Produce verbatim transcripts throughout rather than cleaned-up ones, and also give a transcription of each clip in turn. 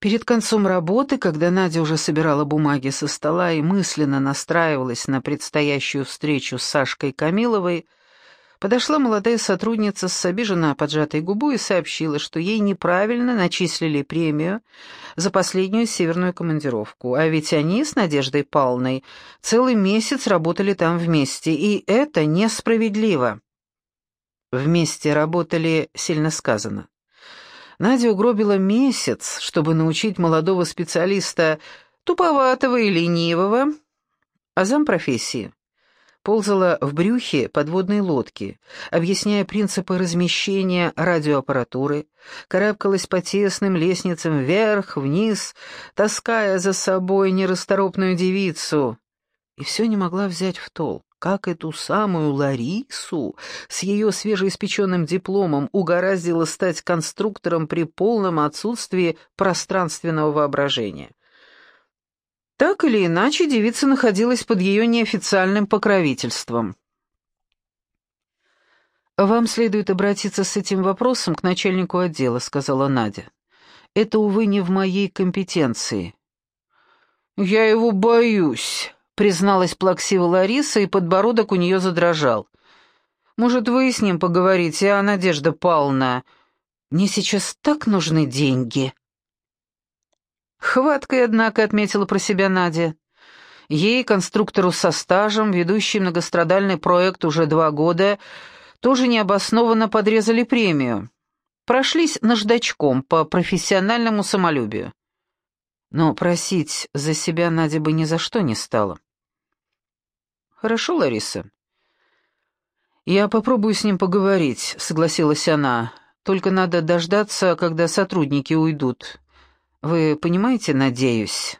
Перед концом работы, когда Надя уже собирала бумаги со стола и мысленно настраивалась на предстоящую встречу с Сашкой Камиловой, подошла молодая сотрудница с обиженно поджатой губой и сообщила, что ей неправильно начислили премию за последнюю северную командировку, а ведь они с Надеждой Павловной целый месяц работали там вместе, и это несправедливо. Вместе работали сильно сказано. Надя угробила месяц, чтобы научить молодого специалиста, туповатого и ленивого, азам профессии. Ползала в брюхе подводной лодки, объясняя принципы размещения радиоаппаратуры, карабкалась по тесным лестницам вверх, вниз, таская за собой нерасторопную девицу. И все не могла взять в толк, как эту самую Ларису с ее свежеиспеченным дипломом угораздило стать конструктором при полном отсутствии пространственного воображения. Так или иначе, девица находилась под ее неофициальным покровительством. «Вам следует обратиться с этим вопросом к начальнику отдела», — сказала Надя. «Это, увы, не в моей компетенции». «Я его боюсь», — призналась плаксиво Лариса, и подбородок у нее задрожал. «Может, вы с ним поговорите, а, Надежда Павловна? Мне сейчас так нужны деньги». Хваткой, однако, отметила про себя Надя. Ей, конструктору со стажем, ведущей многострадальный проект уже два года, тоже необоснованно подрезали премию. Прошлись наждачком по профессиональному самолюбию. Но просить за себя Надя бы ни за что не стала. «Хорошо, Лариса. Я попробую с ним поговорить», — согласилась она. «Только надо дождаться, когда сотрудники уйдут. Вы понимаете, надеюсь?»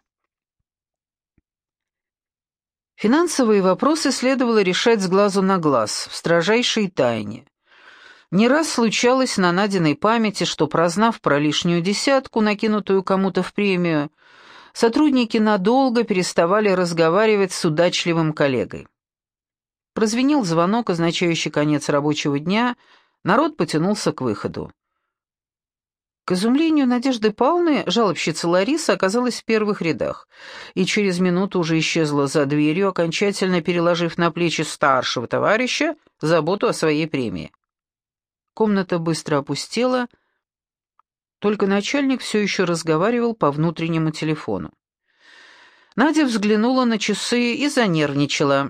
Финансовые вопросы следовало решать с глазу на глаз, в строжайшей тайне. Не раз случалось на Надиной памяти, что, прознав про лишнюю десятку, накинутую кому-то в премию, сотрудники надолго переставали разговаривать с удачливым коллегой. Прозвенел звонок, означающий конец рабочего дня, народ потянулся к выходу. К изумлению Надежды Павловны, жалобщица Лариса оказалась в первых рядах и через минуту уже исчезла за дверью, окончательно переложив на плечи старшего товарища заботу о своей премии. Комната быстро опустела, только начальник все еще разговаривал по внутреннему телефону. Надя взглянула на часы и занервничала.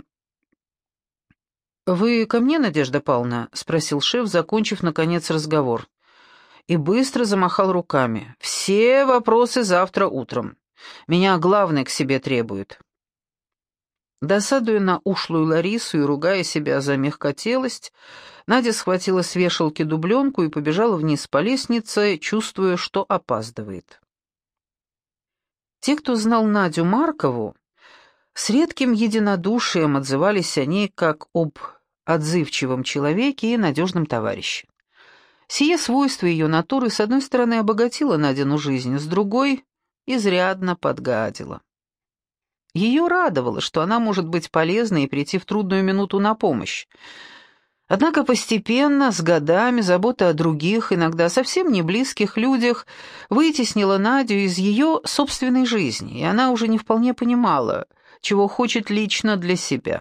«Вы ко мне, Надежда Павловна?» — спросил шеф, закончив, наконец, разговор. И быстро замахал руками. «Все вопросы завтра утром. Меня главный к себе требует». Досадуя на ушлую Ларису и ругая себя за мягкотелость, Надя схватила с вешалки дубленку и побежала вниз по лестнице, чувствуя, что опаздывает. Те, кто знал Надю Маркову, с редким единодушием отзывались о ней как об отзывчивом человеке и надежном товарище. Сие свойство ее натуры с одной стороны обогатило Надину жизнь, с другой — изрядно подгадило. Ее радовало, что она может быть полезной и прийти в трудную минуту на помощь. Однако постепенно, с годами, забота о других, иногда совсем не близких людях, вытеснила Надю из ее собственной жизни, и она уже не вполне понимала, чего хочет лично для себя.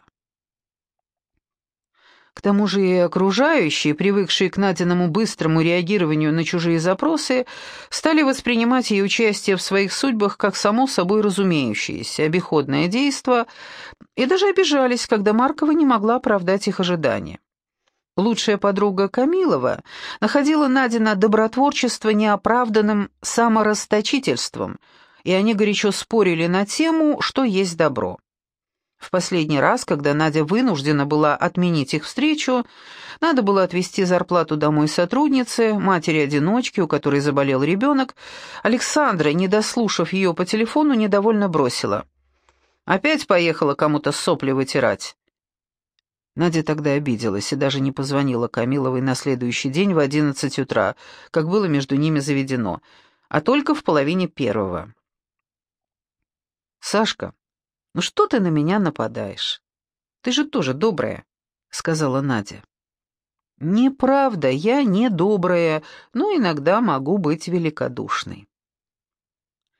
К тому же и окружающие, привыкшие к Надиному быстрому реагированию на чужие запросы, стали воспринимать ее участие в своих судьбах как само собой разумеющееся, обиходное действо, и даже обижались, когда Маркова не могла оправдать их ожидания. Лучшая подруга Камилова находила Надина добротворчество неоправданным саморасточительством, и они горячо спорили на тему, что есть добро. В последний раз, когда Надя вынуждена была отменить их встречу, надо было отвезти зарплату домой сотруднице, матери-одиночки, у которой заболел ребенок, Александра, не дослушав ее по телефону, недовольно бросила. «Опять поехала кому-то сопли вытирать». Надя тогда обиделась и даже не позвонила Камиловой на следующий день в одиннадцать утра, как было между ними заведено, а только в половине первого. «Сашка, ну что ты на меня нападаешь? Ты же тоже добрая», — сказала Надя. «Неправда, я не добрая, но иногда могу быть великодушной».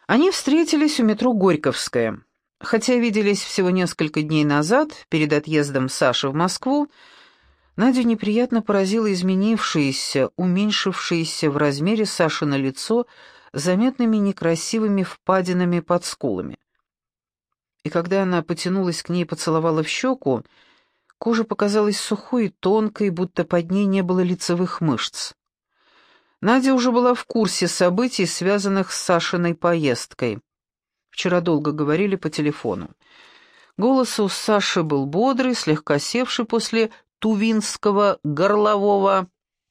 Они встретились у метро Горьковская. Хотя виделись всего несколько дней назад, перед отъездом Саши в Москву, Надю неприятно поразило изменившееся, уменьшившееся в размере Сашино лицо с заметными некрасивыми впадинами под скулами. И когда она потянулась к ней и поцеловала в щеку, кожа показалась сухой и тонкой, будто под ней не было лицевых мышц. Надя уже была в курсе событий, связанных с Сашиной поездкой. Вчера долго говорили по телефону. Голос у Саши был бодрый, слегка севший после тувинского горлового.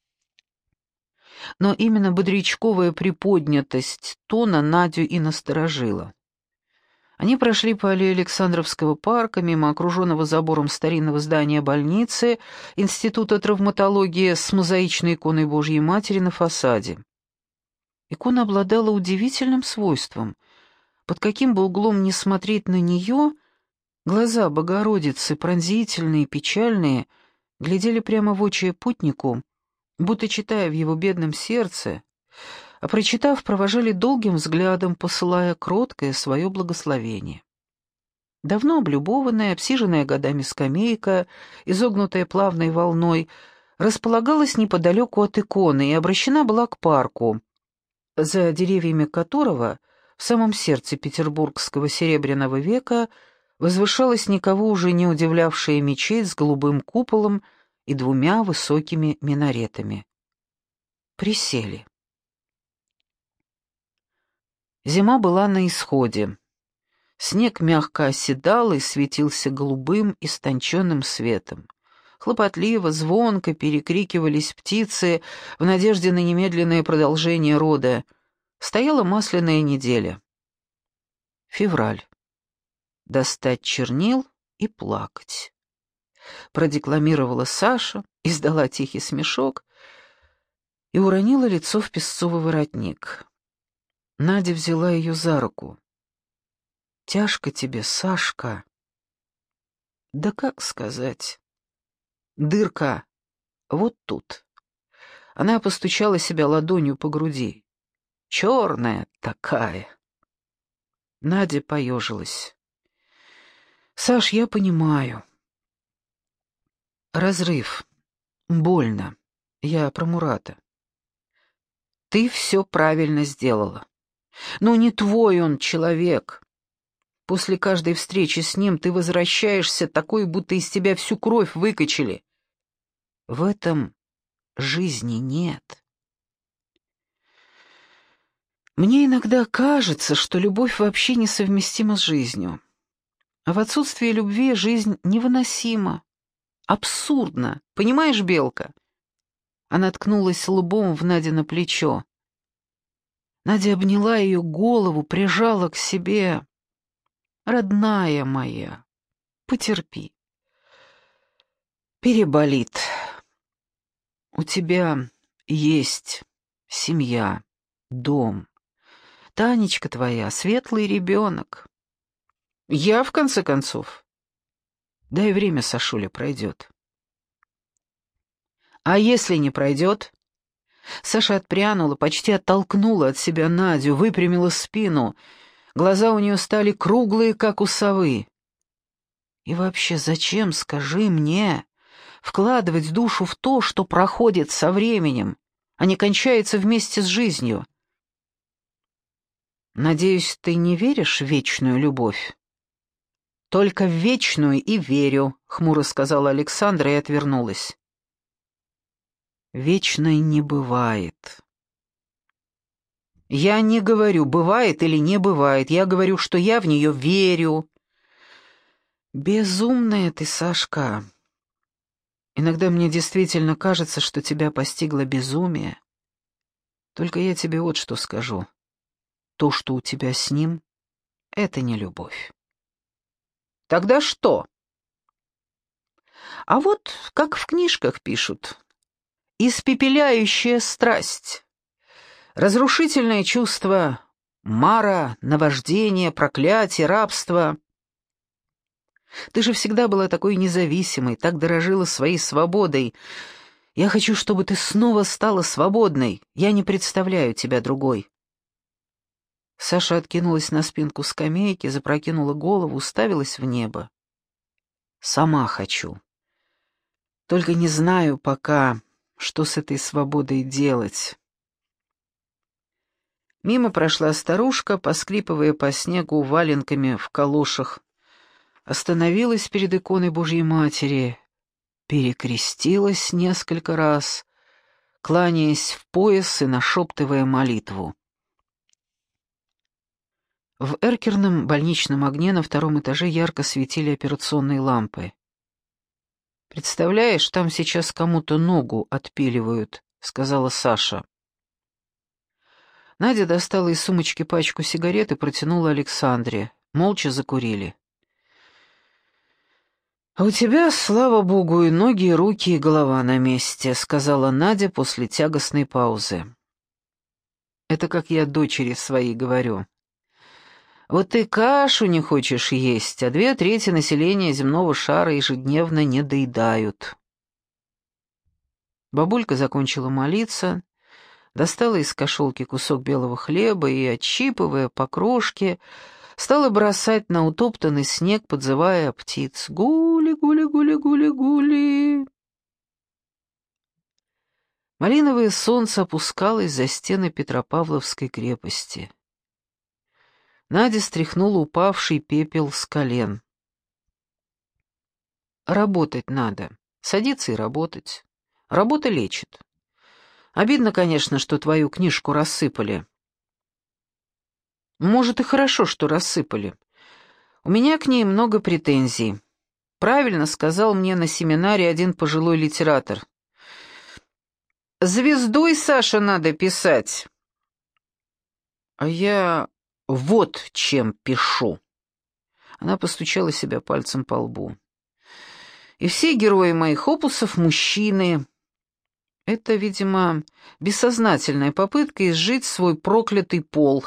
Но именно бодрячковая приподнятость тона Надю и насторожила. Они прошли по аллее Александровского парка, мимо окруженного забором старинного здания больницы, Института травматологии с мозаичной иконой Божьей Матери на фасаде. Икона обладала удивительным свойством. Под каким бы углом ни смотреть на нее, глаза Богородицы, пронзительные, печальные, глядели прямо в очи путнику, будто читая в его бедном сердце, а прочитав, провожали долгим взглядом, посылая кроткое свое благословение. Давно облюбованная, обсиженная годами скамейка, изогнутая плавной волной, располагалась неподалеку от иконы и обращена была к парку, за деревьями которого в самом сердце петербургского серебряного века возвышалась никого уже не удивлявшая мечеть с голубым куполом и двумя высокими минаретами. Присели. Зима была на исходе. Снег мягко оседал и светился голубым истонченным светом. Хлопотливо, звонко перекрикивались птицы в надежде на немедленное продолжение рода. Стояла масляная неделя. Февраль. Достать чернил и плакать. Продекламировала Саша, издала тихий смешок и уронила лицо в песцовый воротник. Надя взяла ее за руку. «Тяжко тебе, Сашка?» «Да как сказать?» «Дырка вот тут». Она постучала себя ладонью по груди. «Черная такая». Надя поежилась. «Саш, я понимаю. Разрыв. Больно. Я про Мурата. Ты все правильно сделала. Но не твой он человек. После каждой встречи с ним ты возвращаешься такой, будто из тебя всю кровь выкачали. В этом жизни нет. Мне иногда кажется, что любовь вообще несовместима с жизнью. А в отсутствии любви жизнь невыносима, абсурдна. Понимаешь, Белка?» Она ткнулась лбом в Надино плечо. Надя обняла ее голову, прижала к себе. «Родная моя, потерпи. Переболит. У тебя есть семья, дом. Танечка твоя, светлый ребенок. Я, в конце концов. Дай время, Сашуля, пройдет». «А если не пройдет?» Саша отпрянула, почти оттолкнула от себя Надю, выпрямила спину. Глаза у нее стали круглые, как у совы. «И вообще, зачем, скажи мне, вкладывать душу в то, что проходит со временем, а не кончается вместе с жизнью?» «Надеюсь, ты не веришь в вечную любовь?» «Только в вечную и верю», — хмуро сказала Александра и отвернулась. «Вечной не бывает». «Я не говорю, бывает или не бывает, я говорю, что я в нее верю». «Безумная ты, Сашка. Иногда мне действительно кажется, что тебя постигло безумие. Только я тебе вот что скажу. То, что у тебя с ним, — это не любовь». «Тогда что?» «А вот как в книжках пишут. Испепеляющая страсть, разрушительное чувство, мара, наваждение, проклятие, рабство. Ты же всегда была такой независимой, так дорожила своей свободой. Я хочу, чтобы ты снова стала свободной. Я не представляю тебя другой». Саша откинулась на спинку скамейки, запрокинула голову, уставилась в небо. «Сама хочу. Только не знаю пока, что с этой свободой делать». Мимо прошла старушка, поскрипывая по снегу валенками в калошах. Остановилась перед иконой Божьей Матери, перекрестилась несколько раз, кланяясь в пояс и нашептывая молитву. В эркерном больничном огне на втором этаже ярко светили операционные лампы. «Представляешь, там сейчас кому-то ногу отпиливают», — сказала Саша. Надя достала из сумочки пачку сигарет и протянула Александре. Молча закурили. «А у тебя, слава богу, и ноги, и руки, и голова на месте», — сказала Надя после тягостной паузы. «Это как я дочери своей говорю. Вот ты кашу не хочешь есть, а две трети населения земного шара ежедневно не доедают». Бабулька закончила молиться, достала из кошелки кусок белого хлеба и, отщипывая по крошке, стала бросать на утоптанный снег, подзывая птиц. «Гули, гули, гули, гули, гули». Малиновое солнце опускалось за стены Петропавловской крепости. Надя стряхнула упавший пепел с колен. «Работать надо. Садиться и работать. Работа лечит. Обидно, конечно, что твою книжку рассыпали». «Может, и хорошо, что рассыпали. У меня к ней много претензий. Правильно сказал мне на семинаре один пожилой литератор. Звездой, Саша, надо писать. А я вот чем пишу». Она постучала себя пальцем по лбу. «И все герои моих опусов — мужчины. Это, видимо, бессознательная попытка изжить свой проклятый пол.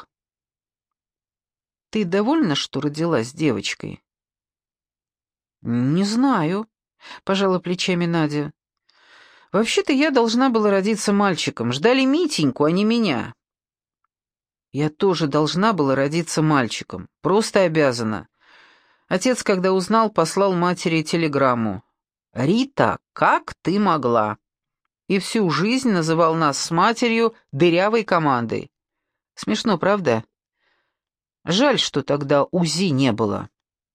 Ты довольна, что родилась девочкой?» «Не знаю», — пожала плечами Надя. «Вообще-то я должна была родиться мальчиком. Ждали Митеньку, а не меня». «Я тоже должна была родиться мальчиком. Просто обязана. Отец, когда узнал, послал матери телеграмму. «Рита, как ты могла?» И всю жизнь называл нас с матерью дырявой командой. Смешно, правда? Жаль, что тогда УЗИ не было».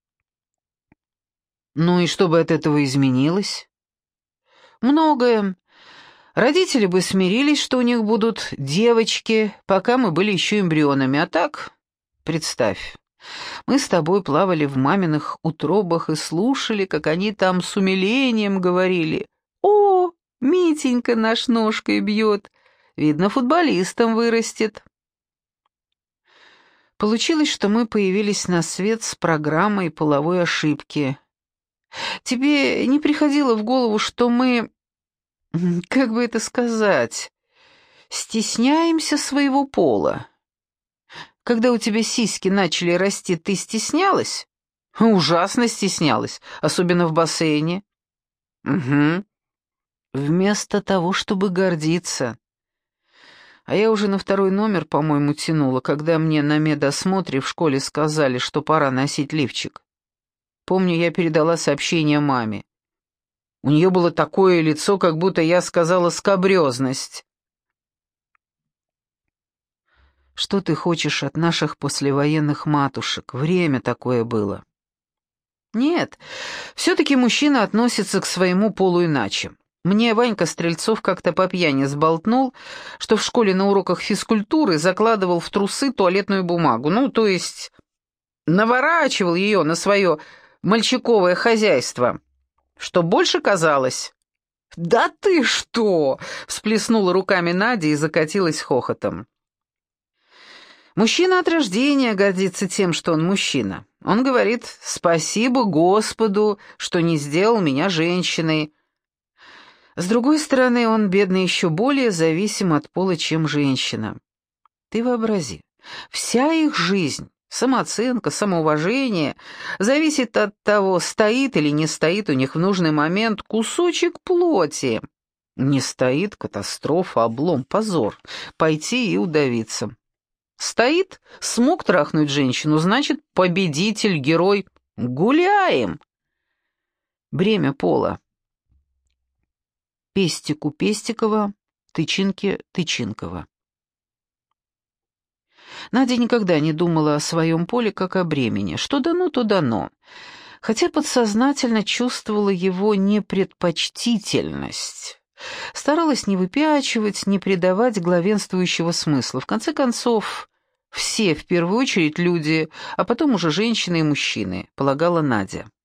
«Ну и что бы от этого изменилось?» «Многое. Родители бы смирились, что у них будут девочки, пока мы были еще эмбрионами, а так, представь, мы с тобой плавали в маминых утробах и слушали, как они там с умилением говорили: «О, Митенька наш ножкой бьет, видно, футболистом вырастет». Получилось, что мы появились на свет с программой половой ошибки. Тебе не приходило в голову, что мы, как бы это сказать, стесняемся своего пола? Когда у тебя сиськи начали расти, ты стеснялась? Ужасно стеснялась, особенно в бассейне. Угу. Вместо того, чтобы гордиться. А я уже на второй номер, по-моему, тянула, когда мне на медосмотре в школе сказали, что пора носить лифчик. Помню, я передала сообщение маме. У нее было такое лицо, как будто я сказала «скабрезность». Что ты хочешь от наших послевоенных матушек? Время такое было. Нет, все-таки мужчина относится к своему полу иначе. Мне Ванька Стрельцов как-то по пьяни сболтнул, что в школе на уроках физкультуры закладывал в трусы туалетную бумагу, ну, то есть наворачивал ее на свое мальчиковое хозяйство, что больше казалось. «Да ты что!» — всплеснула руками Надя и закатилась хохотом. Мужчина от рождения гордится тем, что он мужчина. Он говорит: «Спасибо Господу, что не сделал меня женщиной». С другой стороны, он, бедный, еще более зависим от пола, чем женщина. Ты вообрази, вся их жизнь, самооценка, самоуважение зависит от того, стоит или не стоит у них в нужный момент кусочек плоти. Не стоит — катастрофа, облом, позор, пойти и удавиться. Стоит, смог трахнуть женщину, значит, победитель, герой. Гуляем! Бремя пола. Пестику Пестикова, тычинке Тычинкова. Надя никогда не думала о своем поле как о бремени. Что дано, то дано. Хотя подсознательно чувствовала его непредпочтительность. Старалась не выпячивать, не придавать главенствующего смысла. В конце концов, все в первую очередь люди, а потом уже женщины и мужчины, полагала Надя.